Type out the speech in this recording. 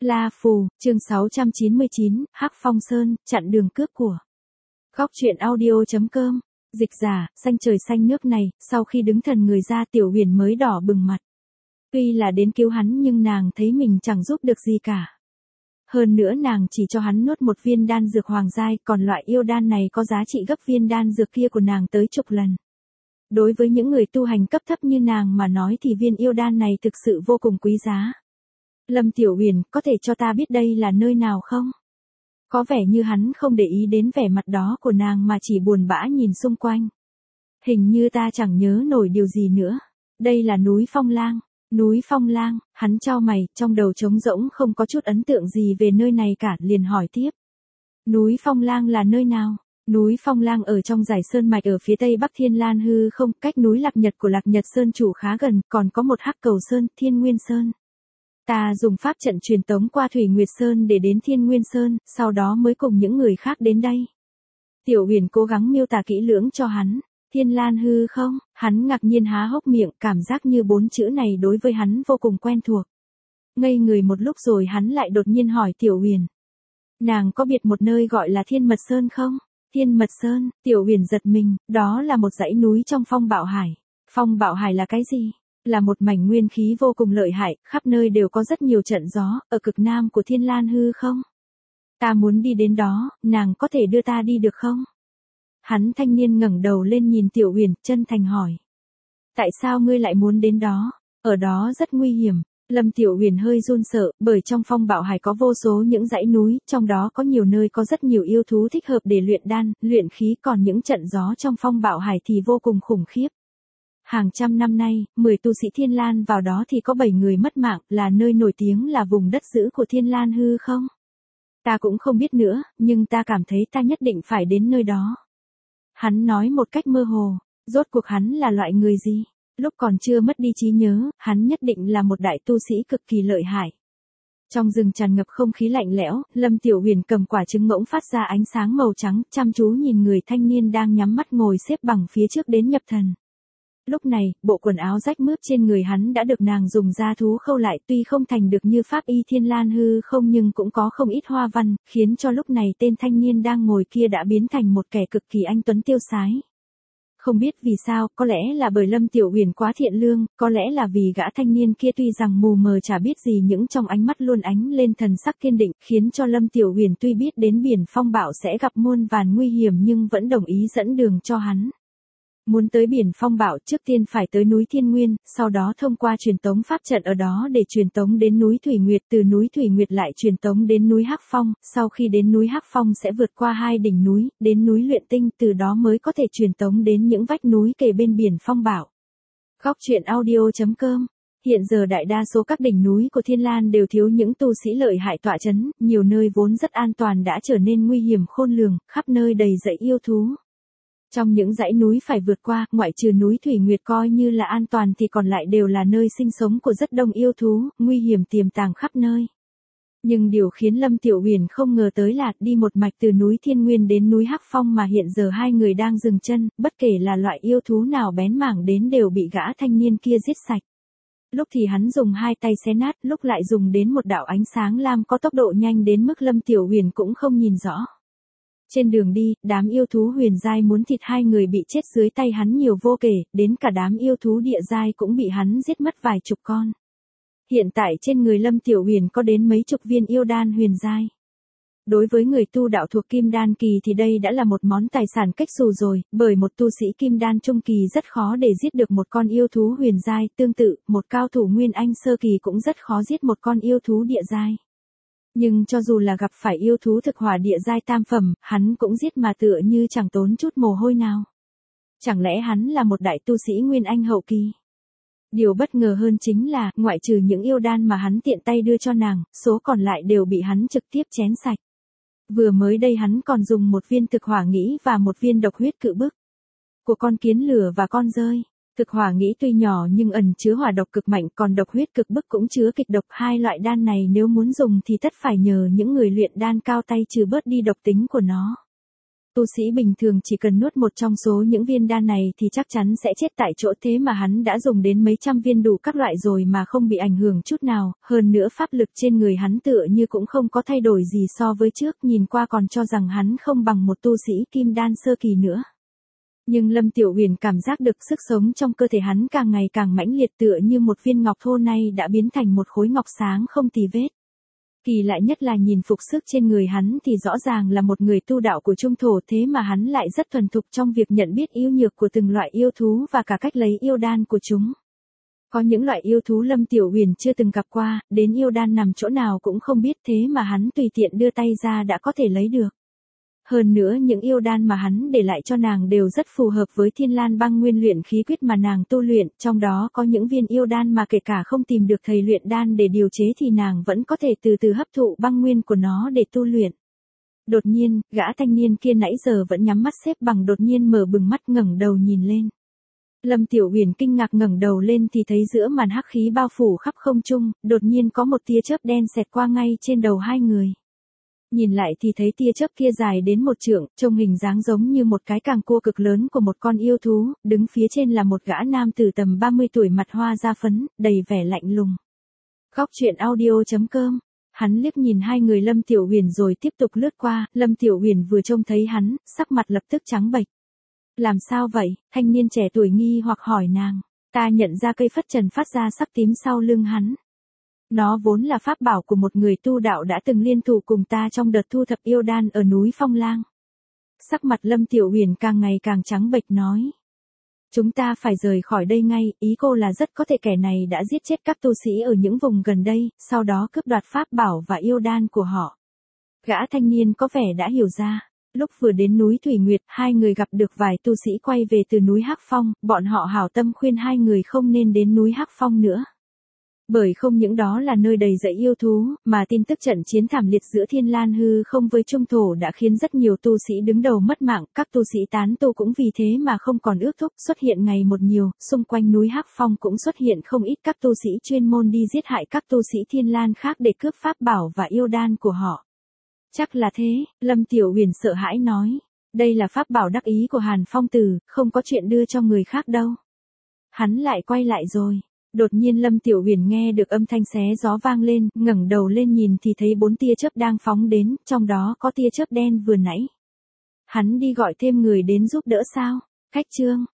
La Phù, chương 699, Hắc Phong Sơn, chặn đường cướp của. Góc truyện audio.com, dịch giả, xanh trời xanh nước này, sau khi đứng thần người ra Tiểu Huyền mới đỏ bừng mặt. Tuy là đến cứu hắn nhưng nàng thấy mình chẳng giúp được gì cả. Hơn nữa nàng chỉ cho hắn nuốt một viên đan dược hoàng giai, còn loại yêu đan này có giá trị gấp viên đan dược kia của nàng tới chục lần. Đối với những người tu hành cấp thấp như nàng mà nói thì viên yêu đan này thực sự vô cùng quý giá. Lâm Tiểu Huyền, có thể cho ta biết đây là nơi nào không? Có vẻ như hắn không để ý đến vẻ mặt đó của nàng mà chỉ buồn bã nhìn xung quanh. Hình như ta chẳng nhớ nổi điều gì nữa. Đây là núi Phong Lang. Núi Phong Lang, hắn chau mày, trong đầu trống rỗng không có chút ấn tượng gì về nơi này cả, liền hỏi tiếp. Núi Phong Lang là nơi nào? Núi Phong Lang ở trong dải sơn mạch ở phía tây bắc Thiên Lan hư không, cách núi Lạc Nhật của Lạc Nhật Sơn chủ khá gần, còn có một Hắc Cầu Sơn, Thiên Nguyên Sơn. Ta dùng pháp trận truyền tống qua Thủy Nguyệt Sơn để đến Thiên Nguyên Sơn, sau đó mới cùng những người khác đến đây. Tiểu Huyền cố gắng miêu tả kỹ lưỡng cho hắn. Thiên Lan hư không, hắn ngạc nhiên há hốc miệng, cảm giác như 4 chữ này đối với hắn vô cùng quen thuộc. Ngây người một lúc rồi hắn lại đột nhiên hỏi Tiểu Huyền. Nàng có biết một nơi gọi là Thiên Mật Sơn không? Thiên Mật Sơn, Tiểu Huyền giật mình, đó là một dãy núi trong Phong Bạo Hải. Phong Bạo Hải là cái gì? Là một mảnh nguyên khí vô cùng lợi hại, khắp nơi đều có rất nhiều trận gió, ở cực nam của Thiên Lan hư không? Ta muốn đi đến đó, nàng có thể đưa ta đi được không? Hắn thanh niên ngẩng đầu lên nhìn Tiểu Huyền, chân thành hỏi. Tại sao ngươi lại muốn đến đó? Ở đó rất nguy hiểm. Lâm Tiểu Huyền hơi run sợ, bởi trong Phong Bạo Hải có vô số những dãy núi, trong đó có nhiều nơi có rất nhiều yêu thú thích hợp để luyện đan, luyện khí, còn những trận gió trong Phong Bạo Hải thì vô cùng khủng khiếp. Hàng trăm năm nay, 10 tu sĩ Thiên Lan vào đó thì có 7 người mất mạng, là nơi nổi tiếng là vùng đất giữ của Thiên Lan hư không? Ta cũng không biết nữa, nhưng ta cảm thấy ta nhất định phải đến nơi đó. Hắn nói một cách mơ hồ, rốt cuộc hắn là loại người gì? Lúc còn chưa mất đi trí nhớ, hắn nhất định là một đại tu sĩ cực kỳ lợi hại. Trong rừng tràn ngập không khí lạnh lẽo, Lâm Tiểu Huyền cầm quả trứng ngỗng phát ra ánh sáng màu trắng, chăm chú nhìn người thanh niên đang nhắm mắt ngồi xếp bằng phía trước đến nhập thần. Lúc này, bộ quần áo rách mướp trên người hắn đã được nàng dùng da thú khâu lại, tuy không thành được như pháp y Thiên Lan hư không nhưng cũng có không ít hoa văn, khiến cho lúc này tên thanh niên đang ngồi kia đã biến thành một kẻ cực kỳ anh tuấn tiêu sái. Không biết vì sao, có lẽ là bởi Lâm Tiểu Huyền quá thiện lương, có lẽ là vì gã thanh niên kia tuy rằng mù mờ chả biết gì những trong ánh mắt luôn ánh lên thần sắc kiên định, khiến cho Lâm Tiểu Huyền tuy biết đến biển phong bạo sẽ gặp muôn vàn nguy hiểm nhưng vẫn đồng ý dẫn đường cho hắn. Muốn tới biển phong bạo trước tiên phải tới núi Thiên Nguyên, sau đó thông qua truyền tống pháp trận ở đó để truyền tống đến núi Thủy Nguyệt, từ núi Thủy Nguyệt lại truyền tống đến núi Hắc Phong, sau khi đến núi Hắc Phong sẽ vượt qua 2 đỉnh núi, đến núi Luyện Tinh, từ đó mới có thể truyền tống đến những vách núi kề bên biển phong bạo. Góc truyện audio.com. Hiện giờ đại đa số các đỉnh núi của Thiên Lan đều thiếu những tu sĩ lợi hại tọa chấn, nhiều nơi vốn rất an toàn đã trở nên nguy hiểm khôn lường, khắp nơi đầy dẫy yêu thú. Trong những dãy núi phải vượt qua, ngoại trừ núi Thủy Nguyệt coi như là an toàn thì còn lại đều là nơi sinh sống của rất đông yêu thú, nguy hiểm tiềm tàng khắp nơi. Nhưng điều khiến Lâm Tiểu Huyền không ngờ tới là đi một mạch từ núi Thiên Nguyên đến núi Hắc Phong mà hiện giờ hai người đang dừng chân, bất kể là loại yêu thú nào bén mảng đến đều bị gã thanh niên kia giết sạch. Lúc thì hắn dùng hai tay xé nát, lúc lại dùng đến một đạo ánh sáng lam có tốc độ nhanh đến mức Lâm Tiểu Huyền cũng không nhìn rõ. Trên đường đi, đám yêu thú huyền giai muốn thịt hai người bị chết dưới tay hắn nhiều vô kể, đến cả đám yêu thú địa giai cũng bị hắn giết mất vài chục con. Hiện tại trên người Lâm Tiểu Huyền có đến mấy chục viên yêu đan huyền giai. Đối với người tu đạo thuộc kim đan kỳ thì đây đã là một món tài sản cách xù rồi, bởi một tu sĩ kim đan trung kỳ rất khó để giết được một con yêu thú huyền giai, tương tự, một cao thủ nguyên anh sơ kỳ cũng rất khó giết một con yêu thú địa giai. Nhưng cho dù là gặp phải yêu thú thực hỏa địa giai tam phẩm, hắn cũng giết mà tựa như chẳng tốn chút mồ hôi nào. Chẳng lẽ hắn là một đại tu sĩ nguyên anh hậu kỳ? Điều bất ngờ hơn chính là, ngoại trừ những yêu đan mà hắn tiện tay đưa cho nàng, số còn lại đều bị hắn trực tiếp chén sạch. Vừa mới đây hắn còn dùng một viên thực hỏa nghĩ và một viên độc huyết cự bức của con kiến lửa và con dơi. Thực hỏa nghĩ tuy nhỏ nhưng ẩn chứa hỏa độc cực mạnh, còn độc huyết cực bức cũng chứa kịch độc. Hai loại đan này nếu muốn dùng thì tất phải nhờ những người luyện đan cao tay trừ bớt đi độc tính của nó. Tu sĩ bình thường chỉ cần nuốt một trong số những viên đan này thì chắc chắn sẽ chết tại chỗ, thế mà hắn đã dùng đến mấy trăm viên đủ các loại rồi mà không bị ảnh hưởng chút nào, hơn nữa pháp lực trên người hắn tựa như cũng không có thay đổi gì so với trước, nhìn qua còn cho rằng hắn không bằng một tu sĩ kim đan sơ kỳ nữa. Nhưng Lâm Tiểu Uyển cảm giác được sức sống trong cơ thể hắn càng ngày càng mãnh liệt, tựa như một viên ngọc thô nay đã biến thành một khối ngọc sáng không tì vết. Kỳ lạ nhất là nhìn phục sức trên người hắn thì rõ ràng là một người tu đạo của trung thổ, thế mà hắn lại rất thuần thục trong việc nhận biết ưu nhược của từng loại yêu thú và cả cách lấy yêu đan của chúng. Có những loại yêu thú Lâm Tiểu Uyển chưa từng gặp qua, đến yêu đan nằm chỗ nào cũng không biết, thế mà hắn tùy tiện đưa tay ra đã có thể lấy được. Hơn nữa những yêu đan mà hắn để lại cho nàng đều rất phù hợp với Thiên Lan Băng Nguyên luyện khí quyết mà nàng tu luyện, trong đó có những viên yêu đan mà kể cả không tìm được thầy luyện đan để điều chế thì nàng vẫn có thể từ từ hấp thụ băng nguyên của nó để tu luyện. Đột nhiên, gã thanh niên kia nãy giờ vẫn nhắm mắt xếp bằng đột nhiên mở bừng mắt ngẩng đầu nhìn lên. Lâm Tiểu Uyển kinh ngạc ngẩng đầu lên thì thấy giữa màn hắc khí bao phủ khắp không trung, đột nhiên có một tia chớp đen xẹt qua ngay trên đầu hai người. Nhìn lại thì thấy tia chớp kia dài đến 1 trượng, trông hình dáng giống như một cái càng cua cực lớn của một con yêu thú, đứng phía trên là một gã nam tử tầm 30 tuổi mặt hoa da phấn, đầy vẻ lạnh lùng. Góc truyện audio.com. Hắn liếc nhìn hai người Lâm Tiểu Uyển rồi tiếp tục lướt qua, Lâm Tiểu Uyển vừa trông thấy hắn, sắc mặt lập tức trắng bệch. Làm sao vậy? Thanh niên trẻ tuổi nghi hoặc hỏi nàng. Ta nhận ra cây phất trần phát ra sắc tím sau lưng hắn. Nó vốn là pháp bảo của một người tu đạo đã từng liên thủ cùng ta trong đợt thu thập yêu đan ở núi Phong Lang. Sắc mặt Lâm Tiểu Uyển càng ngày càng trắng bệch nói. Chúng ta phải rời khỏi đây ngay, ý cô là rất có thể kẻ này đã giết chết các tu sĩ ở những vùng gần đây, sau đó cướp đoạt pháp bảo và yêu đan của họ. Gã thanh niên có vẻ đã hiểu ra. Lúc vừa đến núi Thủy Nguyệt, hai người gặp được vài tu sĩ quay về từ núi Hắc Phong, bọn họ hảo tâm khuyên hai người không nên đến núi Hắc Phong nữa. Bởi không những đó là nơi đầy dẫy yêu thú, mà tin tức trận chiến thảm liệt giữa Thiên Lan hư không với Trung Thổ đã khiến rất nhiều tu sĩ đứng đầu mất mạng, các tu sĩ tán tu cũng vì thế mà không còn ước thúc, xuất hiện ngày một nhiều, xung quanh núi Hắc Phong cũng xuất hiện không ít các tu sĩ chuyên môn đi giết hại các tu sĩ Thiên Lan khác để cướp pháp bảo và yêu đan của họ. Chắc là thế, Lâm Tiểu Uyển sợ hãi nói, đây là pháp bảo đắc ý của Hàn Phong Tử, không có chuyện đưa cho người khác đâu. Hắn lại quay lại rồi. Đột nhiên Lâm Tiểu Uyển nghe được âm thanh xé gió vang lên, ngẩng đầu lên nhìn thì thấy 4 tia chớp đang phóng đến, trong đó có tia chớp đen vừa nãy. Hắn đi gọi thêm người đến giúp đỡ sao? Khách trương,